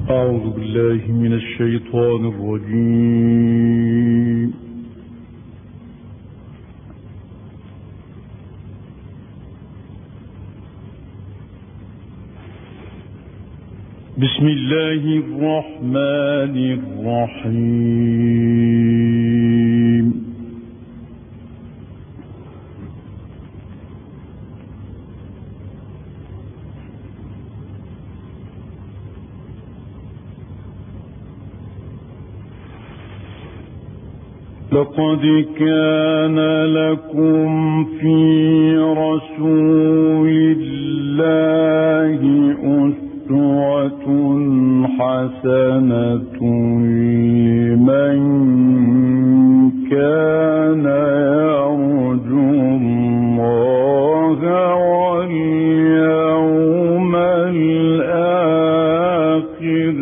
أعوذ بالله من الشيطان الرجيم. بسم الله الرحمن الرحيم. لقد كان لكم في رسول الله أسوة حسنة لمن كان يرجو الله واليوم الآخر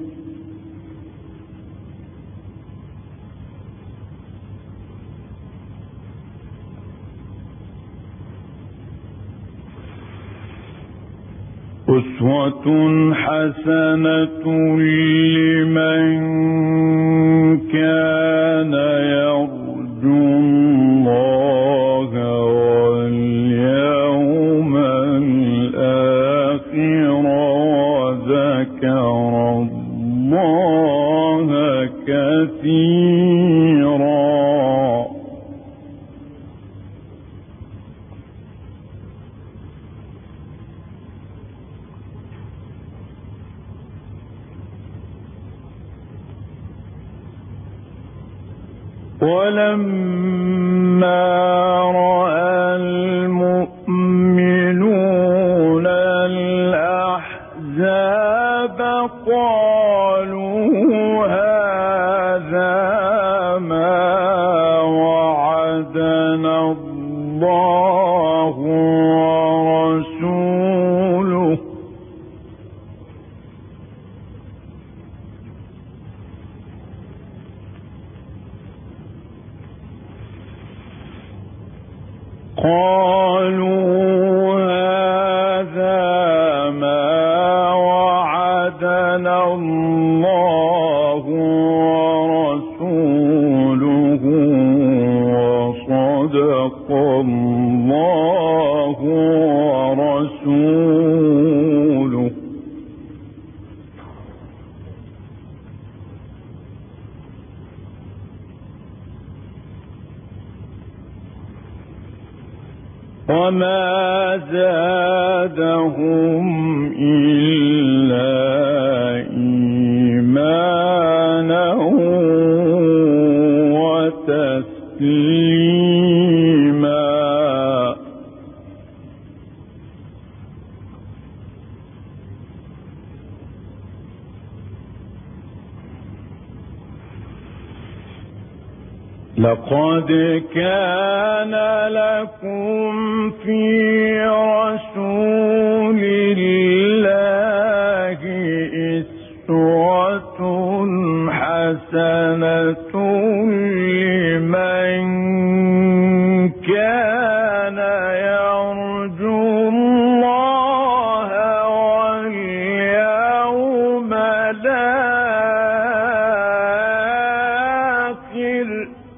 أسوة حسنة لمن كان يرجو الله واليوم الآخر وذكر الله كثيرا. ولما رأى المؤمنون الأحزاب قالوا هذا ما وعدنا الله ورسوله وصدق الله ورسوله. وما زادهم إلا إيمانا وتسليما. لقد كان لكم في رسول الله أسوة حسنة لمن كان يرجو الله واليوم الآخر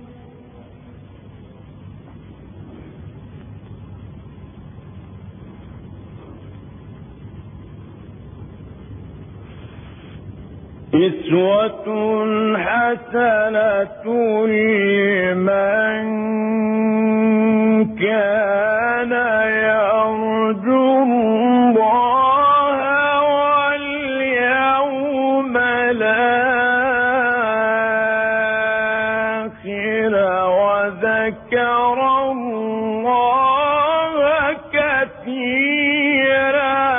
أسوة حسنة لمن كان يرجو الله واليوم الآخر وذكر الله كثيرا.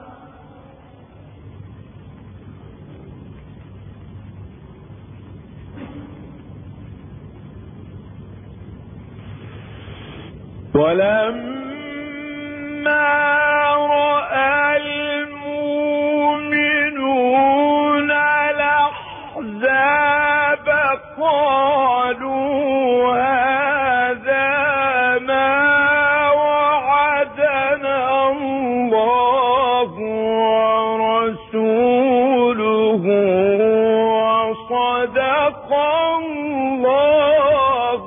ولما رأى المؤمنون الأحزاب قالوا هذا ما وعدنا الله ورسوله وصدق الله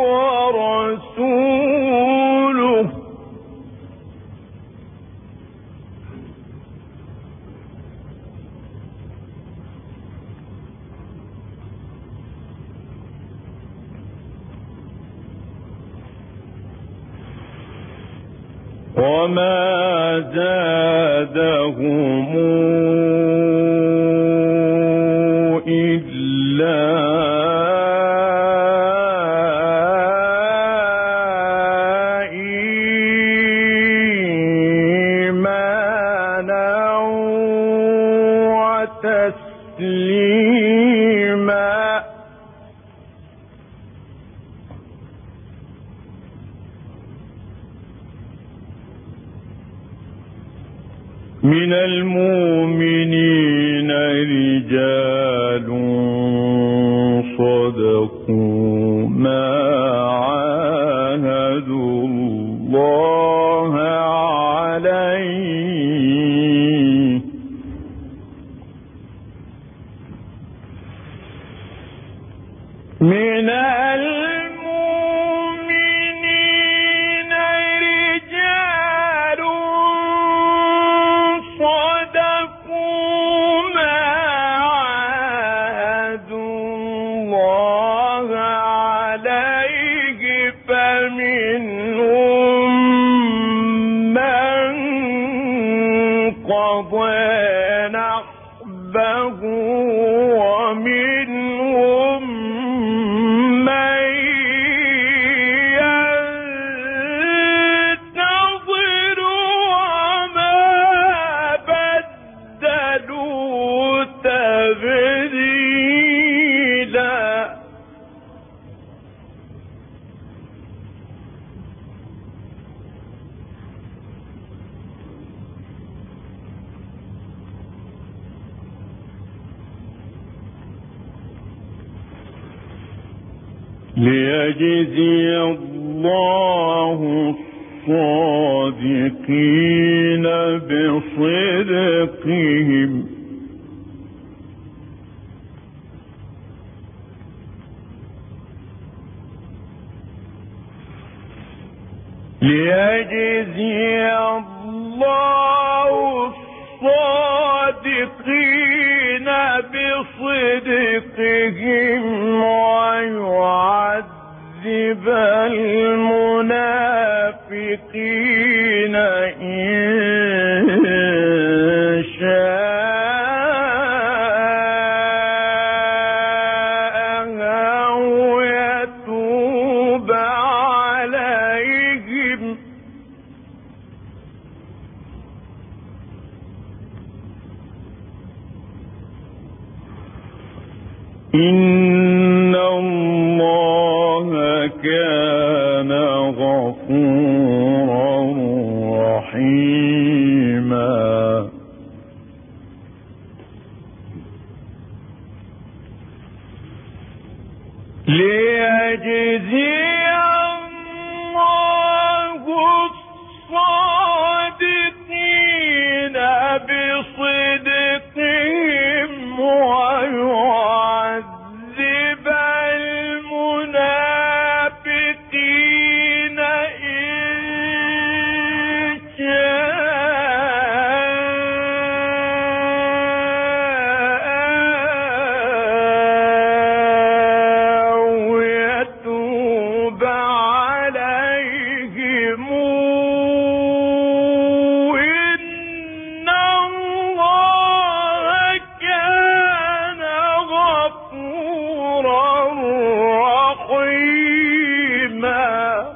ورسوله. وما زادهم إلا إيمانا وتسليما. من المؤمنين رجال صدقوا ما عاهدوا الله عليه. من المؤمنين رجال صدقوا ما عاهدوا الله عليه فمنهم من قضى نحبه ومنهم من ينتظر وما بدلوا تبديلا. ليجزي الله الصادقين بصدقهم ويعذب المنافقين إن شاء أو يتوب عليهم. إن الله كان غفورا رحيما. ليجزي الله الصادقين بصدقهم ويعذب المنافقين إن شاء أو يتوب عليهم. إن الله كان غفورا رحيما.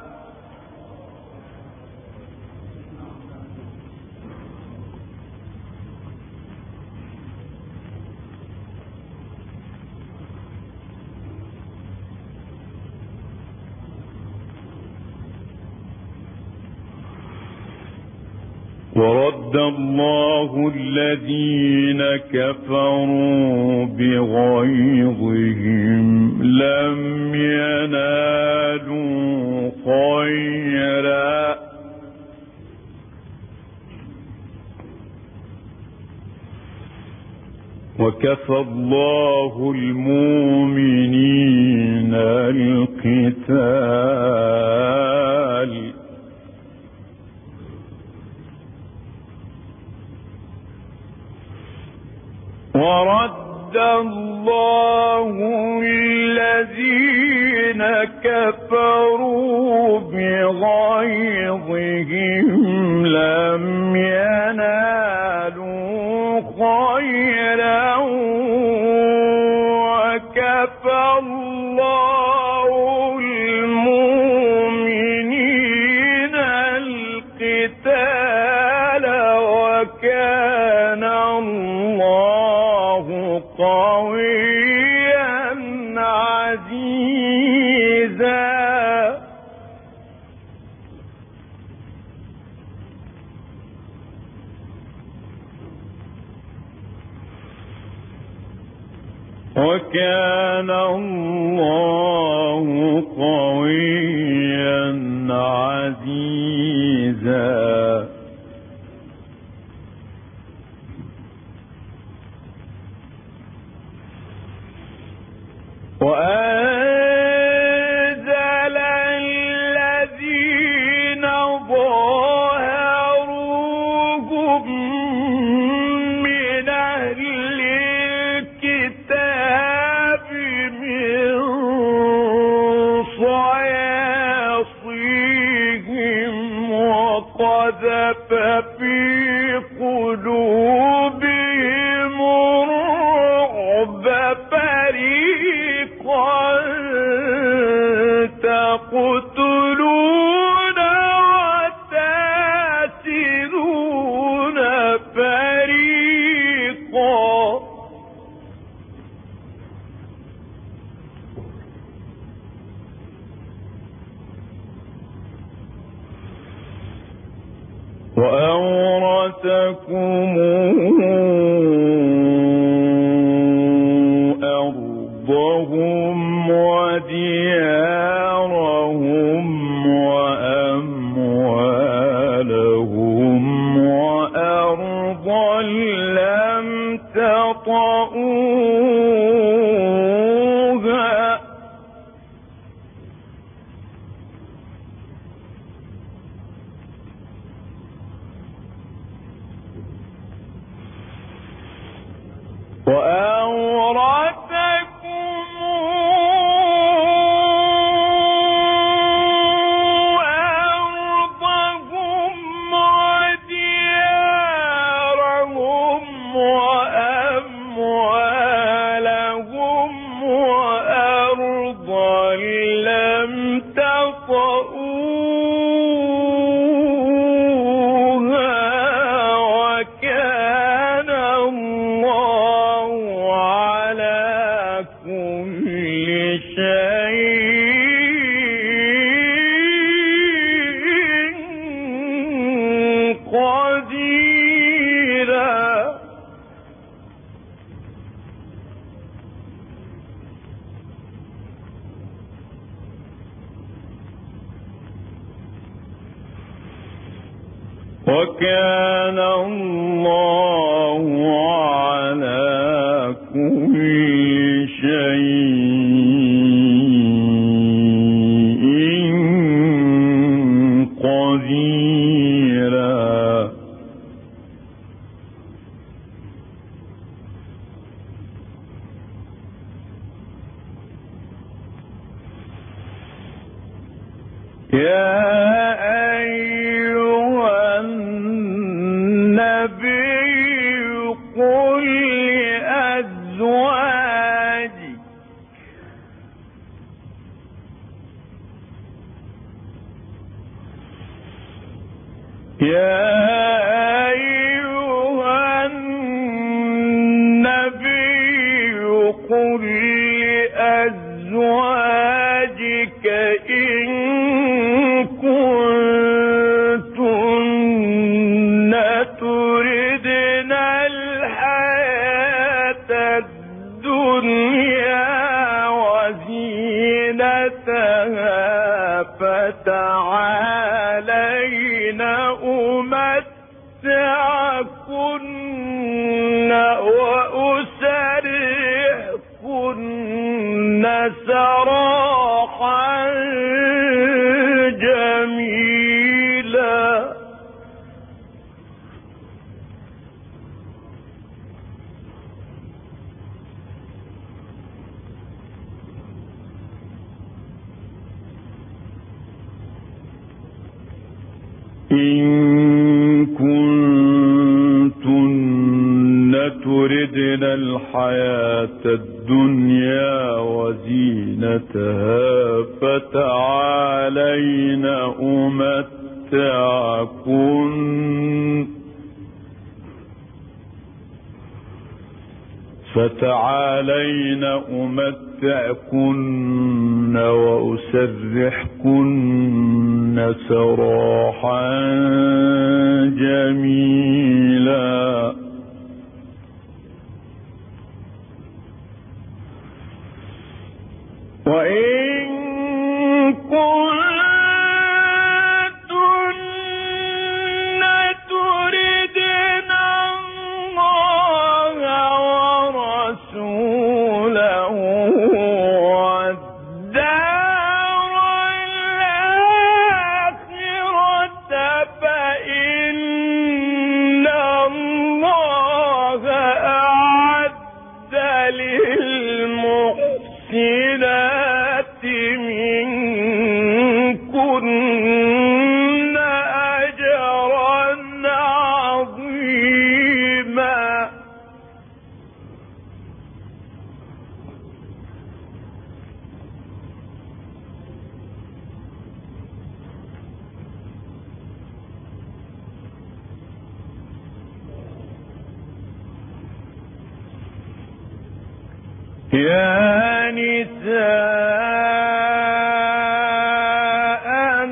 ورد الله الذين كفروا بغيظهم لم ينالوا خيرا وكفى الله المؤمنين القتال ورد الله الذين كفروا بغيظهم لم ينالوا خيرا وكفى الله المؤمنين القتال وكان الله قويا عزيزا وكان الله قويا عزيزا وأنزل الذين ظاهروهم من أهل الكتاب من صياصيهم وقذف في قلوبهم الرعب فريقا تقتلون وتأسرون فريقا وأورثكم أرضهم وديارهم وأموالهم وأرضا لم تطئوها وأورثكم أرضهم وديارهم وأموالهم وأرضا لم تطئوها وكان الله على كل شيء قديرا وكان الله على كل شيء قديرا يا أيها النبي قل لأزواجك يا أيها النبي قل لأزواجك إن كنتن تردن الحياة الدنيا وزينتها فتعالين أمتعكن وأسرحكن إن كنتن تردن الحياة الدنيا وزينتها فتعالين أمتعكن وأسرحكن سراحا جميلا. وإن كنتن تردن الله ورسوله والدار الآخرة فإن الله أعد للمحسنات منكن أجرا عظيما. يا نساء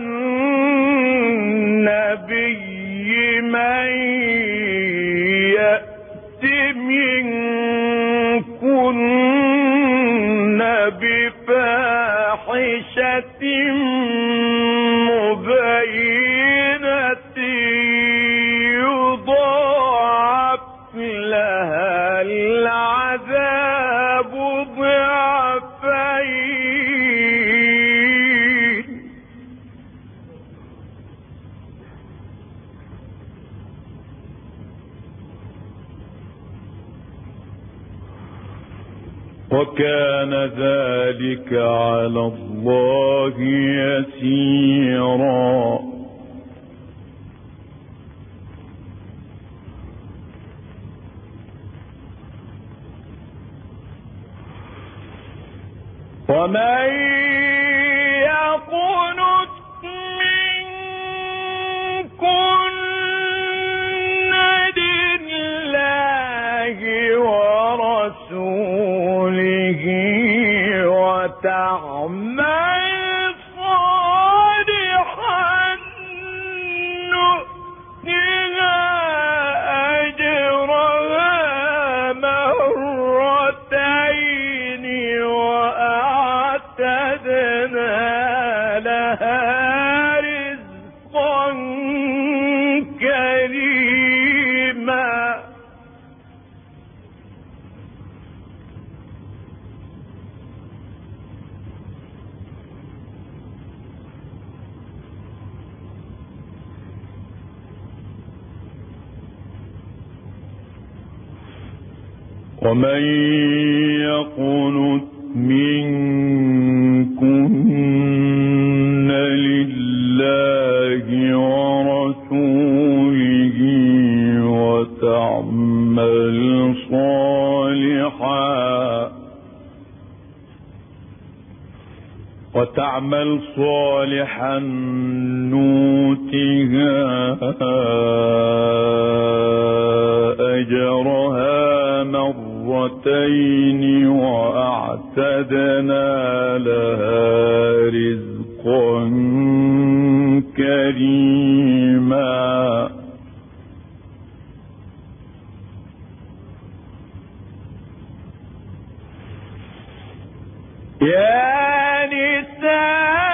النبي من يأت منكن بفاحشة مبينة يضاعف لها العذاب ضعفين. وكان ذلك على الله يسيرا. ومن يقنت منكن لله ورسوله وتعمل صالحا نؤتها أجرها مرتين وأعتدنا لها رزقا كريما. ومن يقنت منكن لله ورسوله وتعمل صالحا نؤتها أجرها مرتين وأعتدنا لها رزقا كريما. يا نساء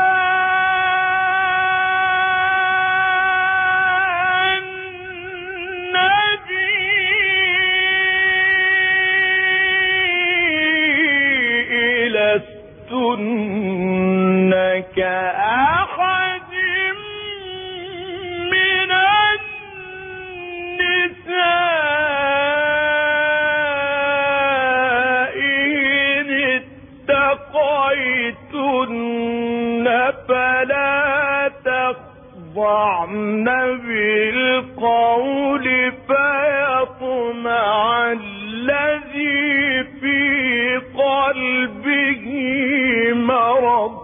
النبي لستن كأحد من النساء إن اتقيتن فلا تخضعن تخضعن بالقول فيطمع الذي في قلبه مرض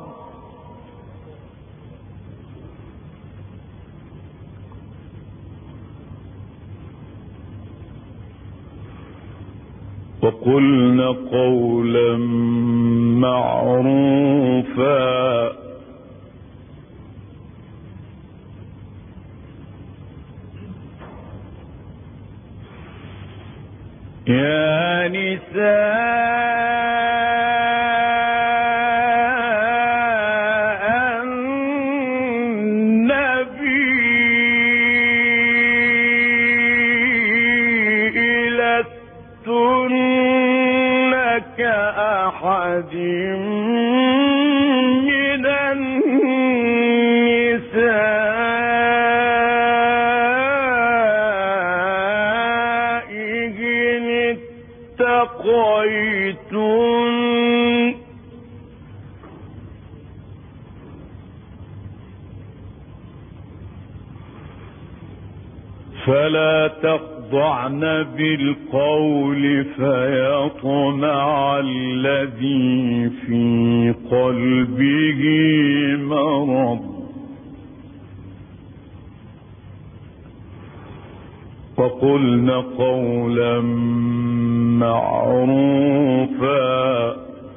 وقلن قولا معروفا يا نساء النبي لستن كأحد من النساء إن اتقيتن فلا تخضعن بالقول فيطمع الذي في قلبه مرض وقلن قولا معروفا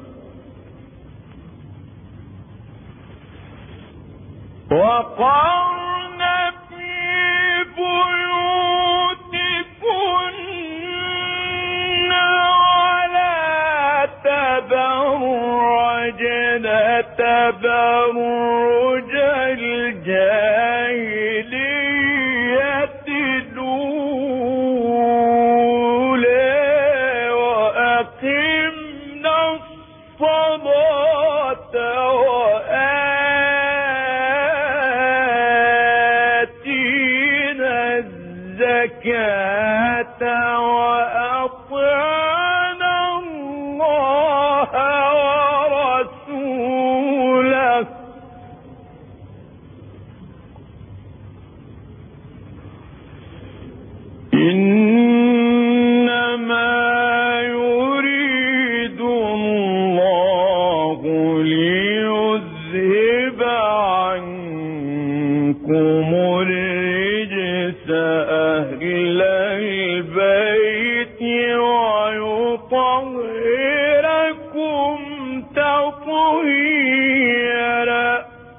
وقرن في بيوتكن ولا تبرجن تبرج الجاهلية الأولى وأقمنا الصلاة وآتينا الزكاة وأطعنا الله ورسوله إنما يريد الله ليذهب عنكم الرجس أهل البيت ويطهركم تطهيرا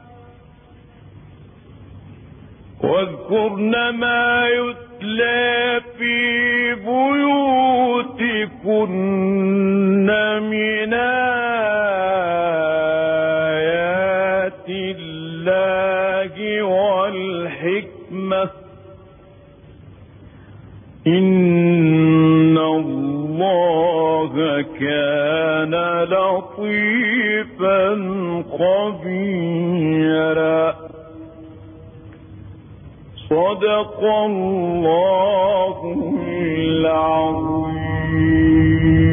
واذكرن ما يتلى في بيوتكن من آيات الله والحكمة إن الله كان لطيفا خبيرا صدق الله العظيم.